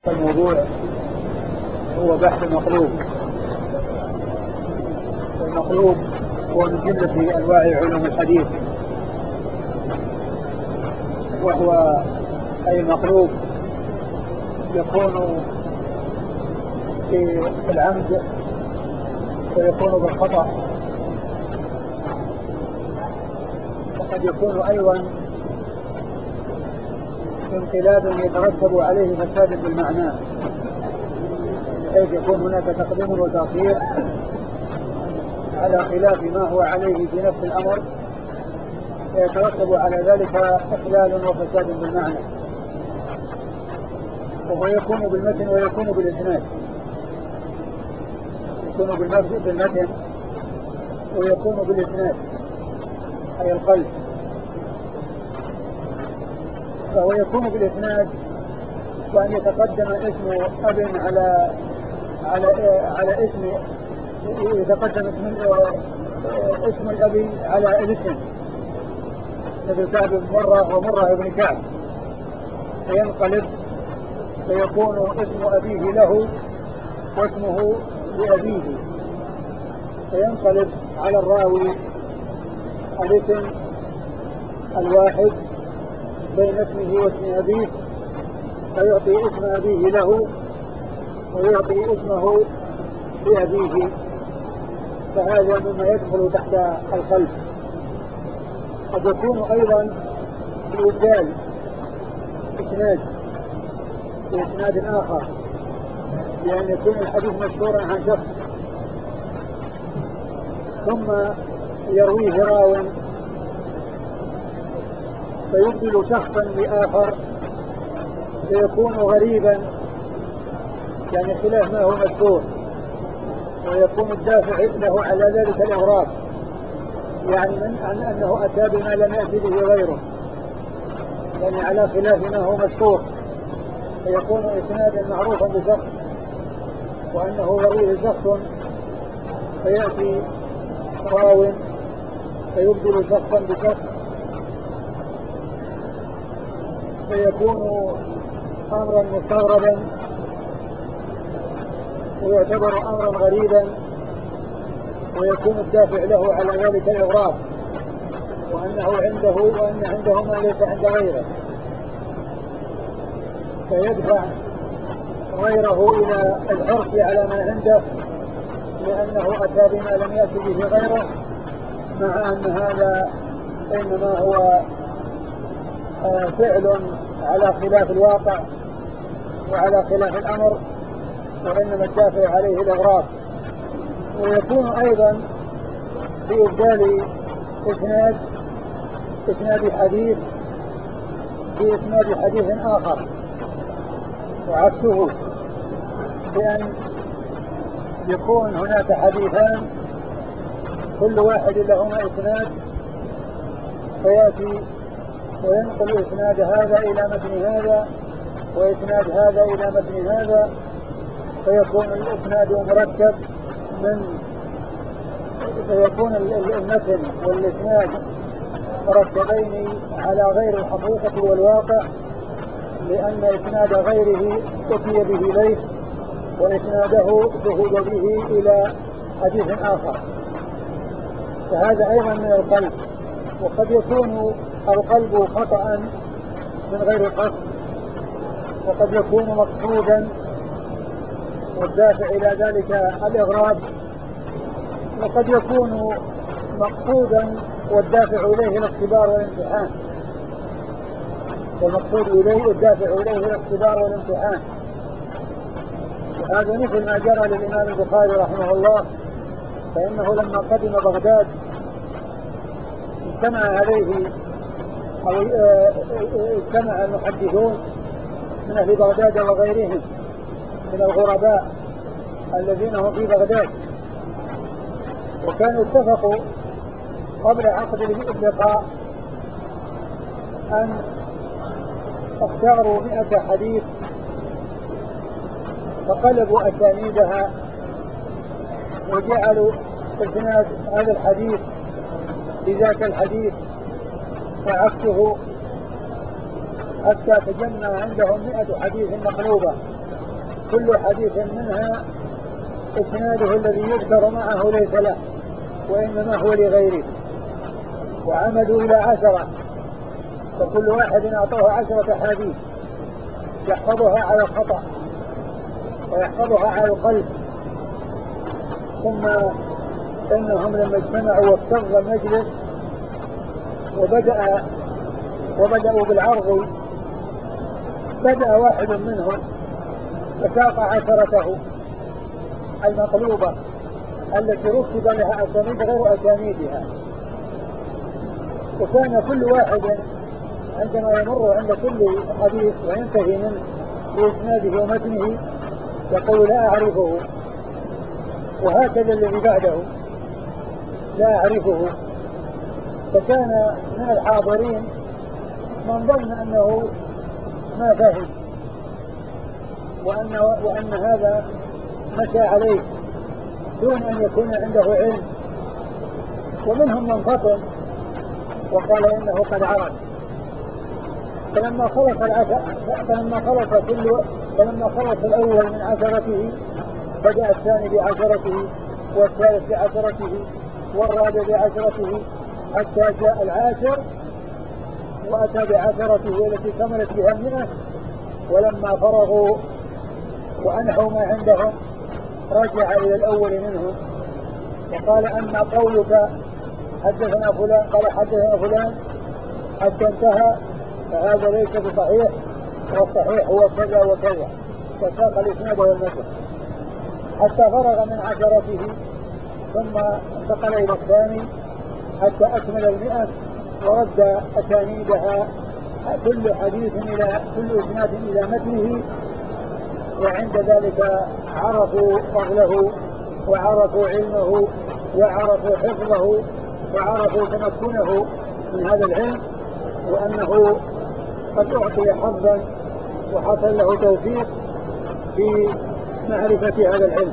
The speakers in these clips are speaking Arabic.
الموضوع هو بحث المقلوب. المقلوب هو من جملة أنواع علوم الحديث، وهو أي مقلوب يكون في العمد ويكون بالخطأ، وقد يكون أيضا انقلاب يترتب عليه فساد بالمعنى، بحيث يكون هناك تقديم وتأخير على خلاف ما هو عليه في نفس الأمر، ويترتب على ذلك إخلال وفساد بالمعنى. وهو يكون بالمتن ويكون بالإسناد، يكون بالمتن ويكون بالإسناد أي القلب. فهو يكون بالإسناد وأن يتقدم اسم أب على اسم، يتقدم اسم الأب على الاسم، مثل كعب بن مرة ومرة بن كعب، فينقلب فيكون اسم أبيه له واسمه لأبيه، فينقلب على الراوي الاسم الواحد بين اسمه واسم أبيه، فيعطي اسم أبيه له ويعطي اسمه لأبيه، فهذا مما يدخل تحت القلب. قد يكون أيضا بإبدال إسناد بإسناد آخر، لأن يكون الحديث مشهورا عن شخص ثم يرويه راو فيبدل شخصا لآخر فيكون غريبا، يعني خلاف ما هو مشهور، ويكون الدافع له على ذلك الإغراب، يعني من أنه أتى بما لم يأتي به غيره، يعني على خلاف ما هو مشهور، فيكون إسنادا معروفا بشخص وأنه يرويه شخص، فيأتي راو فيبدل شخصا بشخص، فيكون أمرا مستغربا ويعتبر أمرا غريبا، ويكون الدافع له على ذلك الإغراب، وأنه عنده وأن عنده ما ليس عند غيره، فيدفع غيره إلى الحرص على ما عنده لأنه أتى بما لم يأتي به غيره، مع أن هذا إنما هو فعل على خلاف الواقع وعلى خلاف الأمر، وإنما الدافع عليه الإغراب. ويكون أيضا بإبدال إسناد حديث بإسناد حديث آخر، وعكسه بأن يكون هناك حديثان كل واحد لهما إسناد، فيأتي وينقل إسناد هذا إلى متن هذا وإسناد هذا إلى متن هذا، فيكون الإسناد مركب فيكون المتن والإسناد مركبين على غير الحقيقة والواقع، لأن إسناد غيره أتي به ليس وإسناده ذهب به إلى حديث آخر، فهذا أيضا من القلب. وقد يكون القلب خطأ من غير قصد، وقد يكون مقصودا والدافع إلى ذلك الإغراب، وقد يكون مقصودا والدافع إليه الاختبار والامتحان، والمقصود إليه الدافع إليه الاختبار والامتحان. وهذا مثل ما جرى للإمام البخاري رحمه الله، فإنه لما قدم بغداد اجتمع عليه أو اجتمع المحدثون من أهل بغداد وغيرهم من الغرباء الذين هم في بغداد، وكانوا اتفقوا قبل عقد اللقاء أن اختاروا 100 حديث فقلبوا أسانيدها وجعلوا إسناد هذا الحديث بذاك الحديث وعكسه، حتى تجمع عندهم 100 حديث مقلوبة كل حديث منها إسناده الذي يذكر معه ليس له وإنما هو لغيره، وعمدوا إلى 10، فكل واحد أعطاه 10 أحاديث يحفظها على الخطأ ويحفظها على القلب. ثم إنهم لما اجتمعوا واكتظ المجلس وبدأوا بالعرض، بدأ واحد منهم فساق 10 المطلوبة التي رتب لها أسانيد غير أسانيدها، وكان كل واحد عندما يمر عند كل حديث وينتهي منه بإسناده ومتنه يقول لا أعرفه، وهكذا الذي بعده لا أعرفه. فكان من الحاضرين من ظن أنه ما فهم وأن هذا مشى عليه دون أن يكون عنده علم، ومنهم من فطن وقال إنه قد عرف. فلما خلص الأول من 10 بدأ الثاني ب10 والثالث ب10 والرابع ب10 حتى جاء 10 وأتى ب10 التي كملت بها 100. ولما فرغوا وأنهوا ما عندهم رجع إلى الأول منهم وقال أما قولك حدثنا فلان قال حدثنا فلان حتى انتهى فهذا ليس بصحيح، والصحيح هو كذا وكذا، وساق الإسناد والمتن حتى فرغ من 10 ثم انتقل إلى الثاني حتى أكمل 100 ورد أسانيدها كل حديث كل إسناد إلى متنه. وعند ذلك عرفوا فضله وعرفوا علمه وعرفوا حفظه وعرفوا تمكنه من هذا العلم، وأنه قد أعطي حظا وحصل له توفيق في معرفة هذا العلم.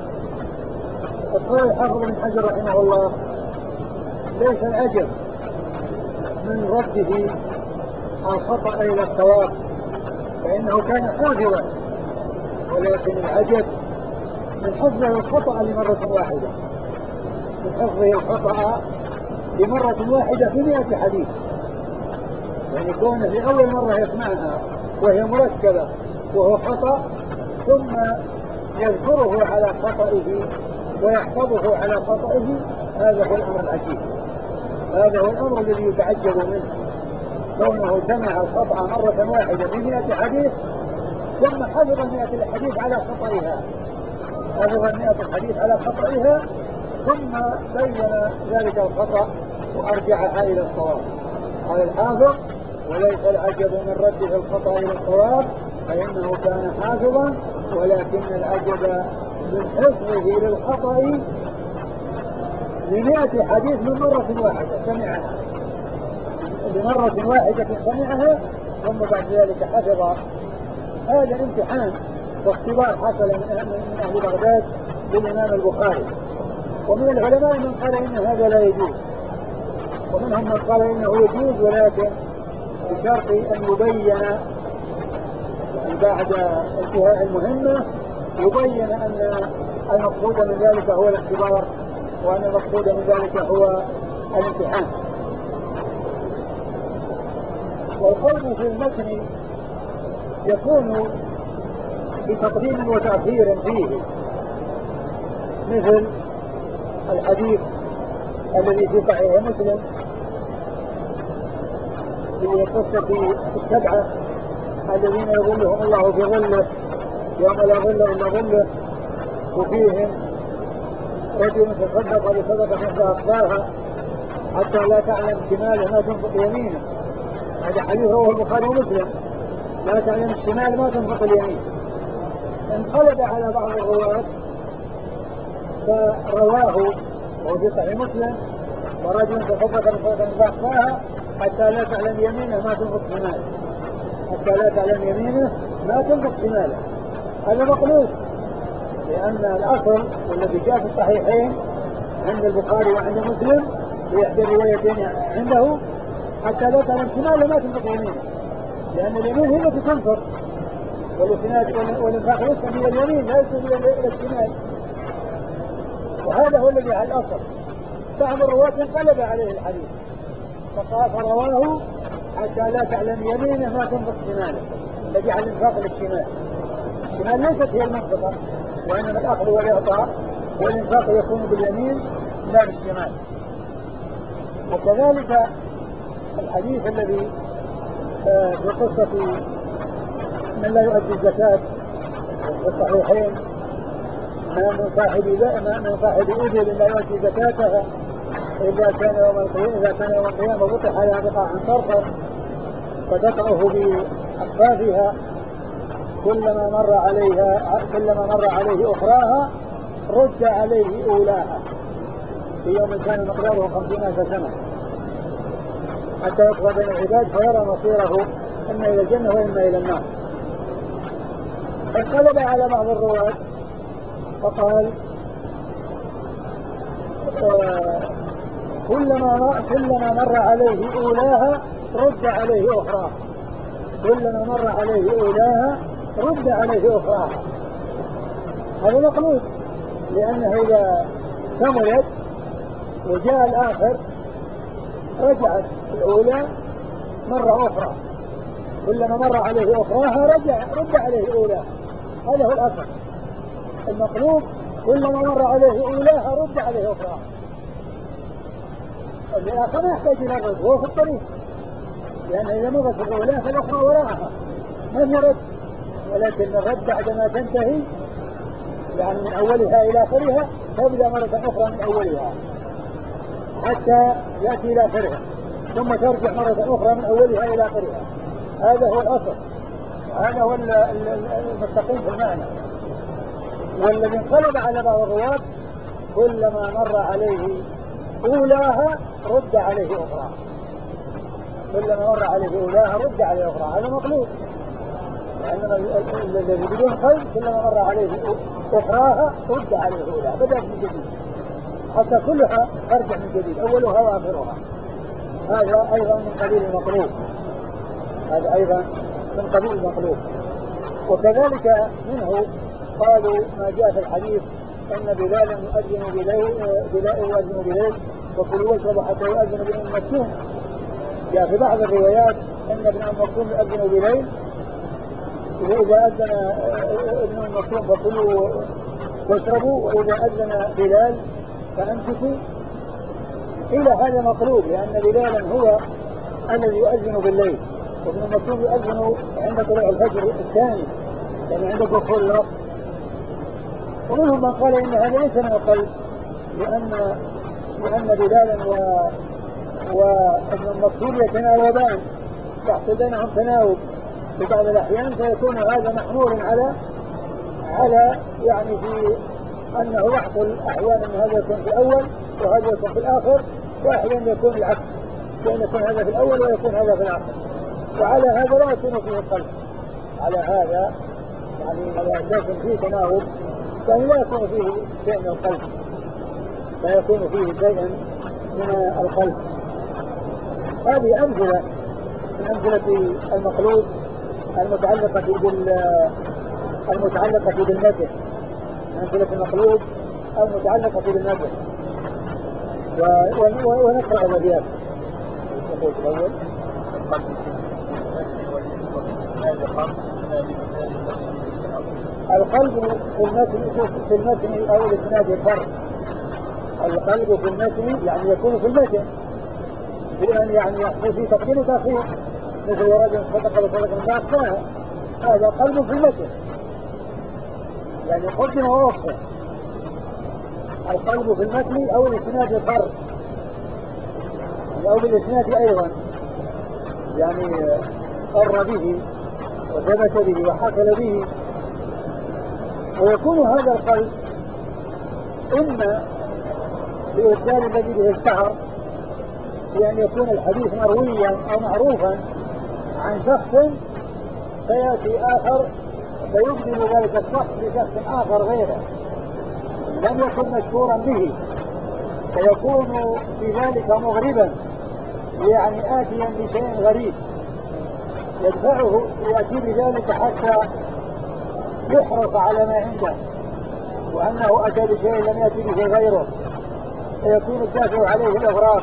قال الحافظ بن حجر رحمه الله ليس العجب من رده الخطأ إلى الصواب فإنه كان حافظا، ولكن العجب من حفظه الخطأ لمرة واحدة، من حفظه الخطأ لمرة واحدة في 100 حديث، يعني كونه لأول مرة يسمعها وهي مركبة وهو خطأ ثم يذكره على خطئه ويحفظه على خطئه، هذا هو الأمر العجيب، هذا هو الأمر الذي يتعجب منه، كونه سمع الخطأ مرة واحدة في 100 حديث ثم حفظ 100 الحديث على خطئها، حفظ 100 الحديث على خطئها ثم بين ذلك الخطأ وأرجعها إلى الصواب. قال الحافظ وليس العجب من رده الخطأ إلى الصواب فإنه كان حافظا، ولكن العجب من حفظه للخطأ ل100 حديث من مرة واحدة سمعها، لمرة واحدة سمعها ثم بعد ذلك حفظ. هذا امتحان واختبار حصل من أهل بغداد للإمام البخاري، ومن العلماء من قال إن هذا لا يجوز، ومنهم من قال إنه يجوز ولكن بشرط أن يبين بعد انتهاء المهمة يبين أن المقصود من ذلك هو الاختبار وأن المقصود من ذلك هو الامتحان. والقول في المتن يكون بتقديم وتأخير فيه، مثل الحديث الذي في صحيح مسلم في قصة 7 الذين يظلهم الله في ظله يوم لا ظل إلا ظله، وفيهم رجل تصدق بصدقة فأخفاها حتى لا تعلم شماله ما تنفق يمينه، هذا حديث رواه البخاري ومسلم، لا تعلم الشمال ما تنفق اليمين. انقلب على بعض الرواة فرواه وهو في صحيح مسلم ورجل تصدق بصدقة فأخفاها حتى لا تعلم يمينه ما تنفق شماله، حتى لا تعلم يمينه ما تنفق شماله. هذا مقلوب، لأن الأصل والذي جاء في الصحيحين عند البخاري وعند مسلم بإحدى الروايتين عنده حتى لا تعلم شماله ما تنفق يمينه، لأن اليمين هي التي تنفق والإنفاق يسلم إلى اليمين لا يسلم إلى الشمال، وهذا هو الذي على الأصل. بعض الرواة انقلب عليه الحديث فرواه حتى لا تعلم يمينه ما تنفق شماله، الذي على الإنفاق للشمال. الشمال ليست هي المنفقة، وإنما الأخذ والإعطاء، والإنفاق يكون باليمين لا بالشمال. وكذلك الحديث الذي في قصة من لا يؤدي الزكاة في الصحيحين، من صاحب إبل لا يؤدي زكاتها إذا كان يوم القيامة وطح على بقاع صرفا فتقعه بأصفافها كلما مر عليه أخراها رد عليه أولاها في يوم كان مقداره 50,000 سنة حتى يقضى بين العباد فيرى مصيره إما إلى الجنة وإما إلى النار. انقلب على بعض الرواة فقال كلما مر عليه أولاها رد عليه أخراها، كلما مر عليه أولاها رد عليه أخراها. هذا مقلوب، لأنه إذا كملت وجاء الآخر رجعت الأولى مرة أخرى، كلما مر عليه أخراها رد عليه أولاها. هذا هو الأصل. المقلوب كلما مر عليه أولاها رد عليه أخراها. الآخر ما يحتاج إلى الرد، هو في الطريق، لأن إذا مرت الأولى فالأخرى وراءها ما يرد، ولكن الرد بعدما تنتهي يعني من أولها إلى آخرها تبدأ مرة أخرى من أولها حتى يأتي إلى آخرها ثم ترجع مرة أخرى من أولها إلى آخرها. هذا هو الأصل، هذا هو المستقيم في المعنى. والذي انقلب على بعض الرواة كلما مر عليه أولاها رد عليه أخرى، كلما مر عليه أولاها رد عليه أخرى. هذا مقلوب، لأنما الذي بدون قلب كلما مر عليه أخراها رد عليه أولاها، بدأت من جديد حتى كلها ترجع من جديد أولها وآخرها. هذا أيضا من قبيل المقلوب، هذا أيضا من قبيل المقلوب. وكذلك منه قالوا ما جاء في الحديث أن بلالا يؤذن بليل وكلوا واشربوا حتى يؤذن بن أم مكتوم. جاء في بعض الروايات أن ابن أم مكتوم يؤذن بليل، وإذا أذن ابن أم مكتوم فكلوا واشربوا، وإذا أذن بلال فأمسكوا. إلى هذا مقلوب، لأن بلالا هو الذي يؤذن بالليل، وابن أم مكتوم يؤذن عند طلوع الفجر الثاني، يعني عند دخول الوقت. ومنهم من قال إن هذا ليس من القلب، لأن بلالا وابن المكتوم يتناوبان، يحصل بينهم تناوب في بعض الأحيان، فيكون هذا محمول على يعني في أنه يحصل أحيانا أن هذا يكون في الأول وهذا يكون في الآخر، وأحيانا يكون العكس، لأن يكون هذا في الأول ويكون هذا في الآخر. وعلى هذا لا يكون فيه القلب، على هذا يعني لا يكون فيه تناوب، يعني لا يكون فيه شيء من القلب، لا يكون فيه شيء من القلب. هذه أمثلة من أمثلة المقلوب المتعلقة بالنجم، أمثلة المقلوب المتعلقة بالنجم. ونقرأ الأبيات. القلب في المتن أو الإسناد الفرق. القلب في المتن يعني يكون في المتن، لأن يعني يحصل فيه تقديم وتأخير، مثل رجل صدق وصدق فأخفاها، هذا قلب في المتن يعني قدم ووفق. القلب في المتن أو الإسناد الفرق، أو بالإسناد أيضا يعني قر به وثبت به وحصل به. ويكون هذا القلب إما بإرسال الذي به اشتهر، بأن يكون الحديث مرويا أو معروفا عن شخص فيأتي آخر فيبدل ذلك الشخص بشخص آخر غيره لم يكن مشهورا به، فيكون في ذلك مغربا، يعني آتيا بشيء غريب يدفعه يأتي بذلك حتى يحرص على ما عنده وأنه أتى بشيء لم يأتي به غيره، فيكون الدافع عليه الأغراض.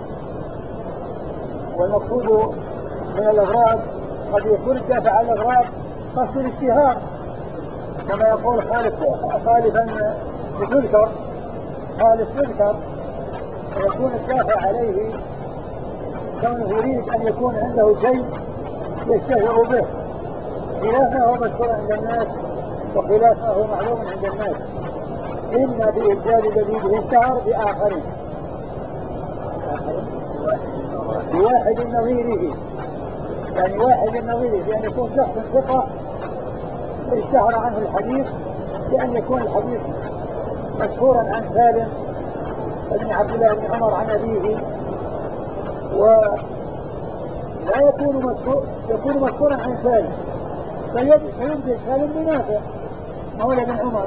والمقصود من الأغراض قد يكون الدافع على الأغراض قصد الاشتهار، كما يقول خالفا بتذكر خالف تذكر، فيكون الدافع عليه كونه يريد أن يكون عنده شيء يشتهر به، خلاف ما هو مشهور عند الناس وخلاف ما هو معلوم عند الناس، إما بإبدال الذي به اشتهر بآخرين بواحد نظيره، يعني واحد نظيره بأن يكون شخص ثقة اشتهر عنه الحديث، بأن يكون الحديث مشهورا عن سالم بن عبد الله بن عمر عن أبيه، ولا يكون مشهورا عن سالم، فيبدل سالم بنافع مولى بن عمر،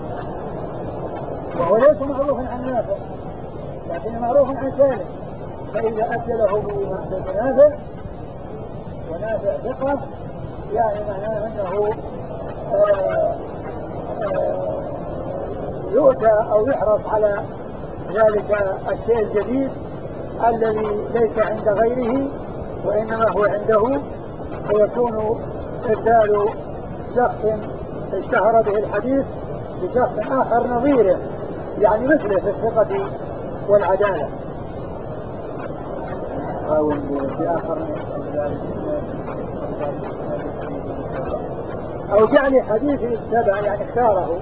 وهو ليس معروفا عن نافع لكن معروف عن سالم، فإذا أبدله بنافع ونافع ثقة يعني معناه أنه يؤتى أو يحرص على ذلك الشيء الجديد الذي ليس عند غيره وإنما هو عنده، فيكون إبدال شخص اشتهر به الحديث بشخص آخر نظيره يعني مثله في الثقة والعدالة. أو جعل حديث السبع يعني اختار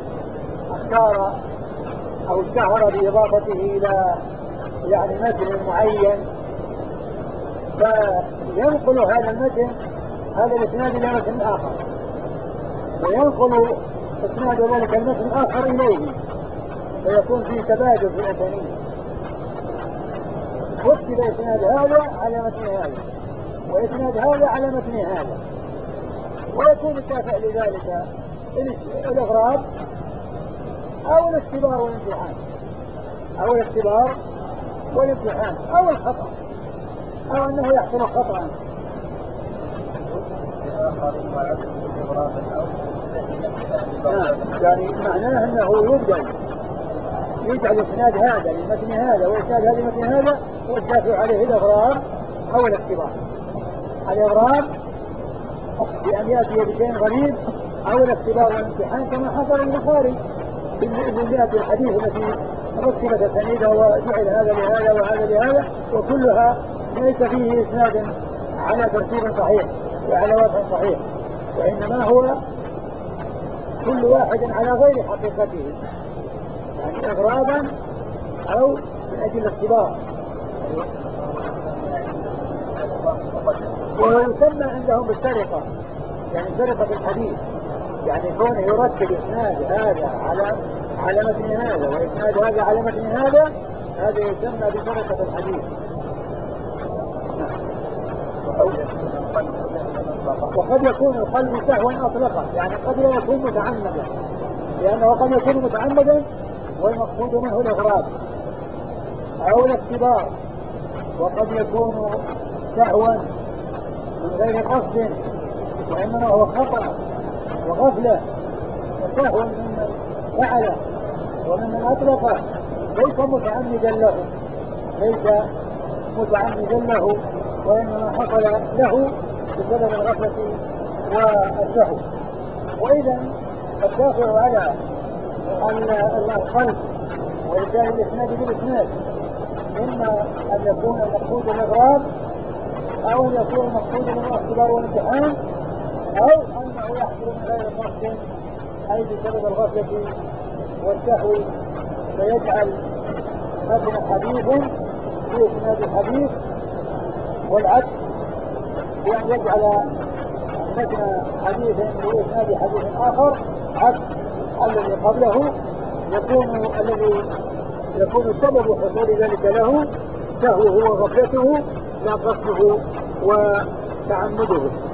أو اشتهر بإضافته إلى يعني متن معين، فينقل هذا المتن هذا الإسناد إلى متن آخر، وينقل إسناد ذلك المتن الآخر إليه، فيكون في تبادل في الأسانيد، وكتب إسناد هذا على متن هذا وإسناد هذا على متن هذا، ويكون الدافع لذلك الإغراض أو الاختبار والامتحان أو الخطأ أو أنه يحصل خطأ. يعني معناه أنه يجعل إسناد هذا لمتن هذا وإسناد هذا لمتن هذا، والدافع عليه الإغراض أو الاختبار. الإغراض بأن يأتي بشيء غريب أو الاختبار والامتحان كما حصل البخاري بالمئات الحديث التي رتبت أسانيدها وجعل هذا لهذا وهذا لهذا، وكلها ليس فيه إسناد على ترتيب صحيح وعلى وضع صحيح، وإنما هو كل واحد على غير حقيقته، يعني إغراضا أو من أجل الاختبار. ويسمى عندهم بالسرقة، يعني سرقة الحديث، يعني كونه يرتب إسناد هذا على متن هذا وإسناد هذا على متن هذا، هذا يسمى بسرقة الحديث. وقد يكون القلب سهوا أطلقا، يعني قد لا يكون متعمدا، لأنه قد يكون متعمدا والمقصود منه الإغراض أو الاختبار، وقد يكون سهوا من غير قصد وإنما هو خطأ وغفلة وسهوا ممن فعله وممن أطلقه، ليس متعمدا له وإنما حصل له بسبب الغفلة والسهو. وإذا الدافع على القلب وإبدال الإسناد بالإسناد إما أن يكون المقصود الإغراض أو أن يكون المقصود الاختبار والامتحان، أو أنه يحصل من غير قصد أي بسبب الغفلة والسهو، فيجعل متن حديث في إسناد الحديث، والعكس بأن يجعل متن حديث في إسناد حديث آخر عكس الذي قبله، الذي يكون سبب حصول ذلك له سهوه وغفلته لا قصده وتعمده.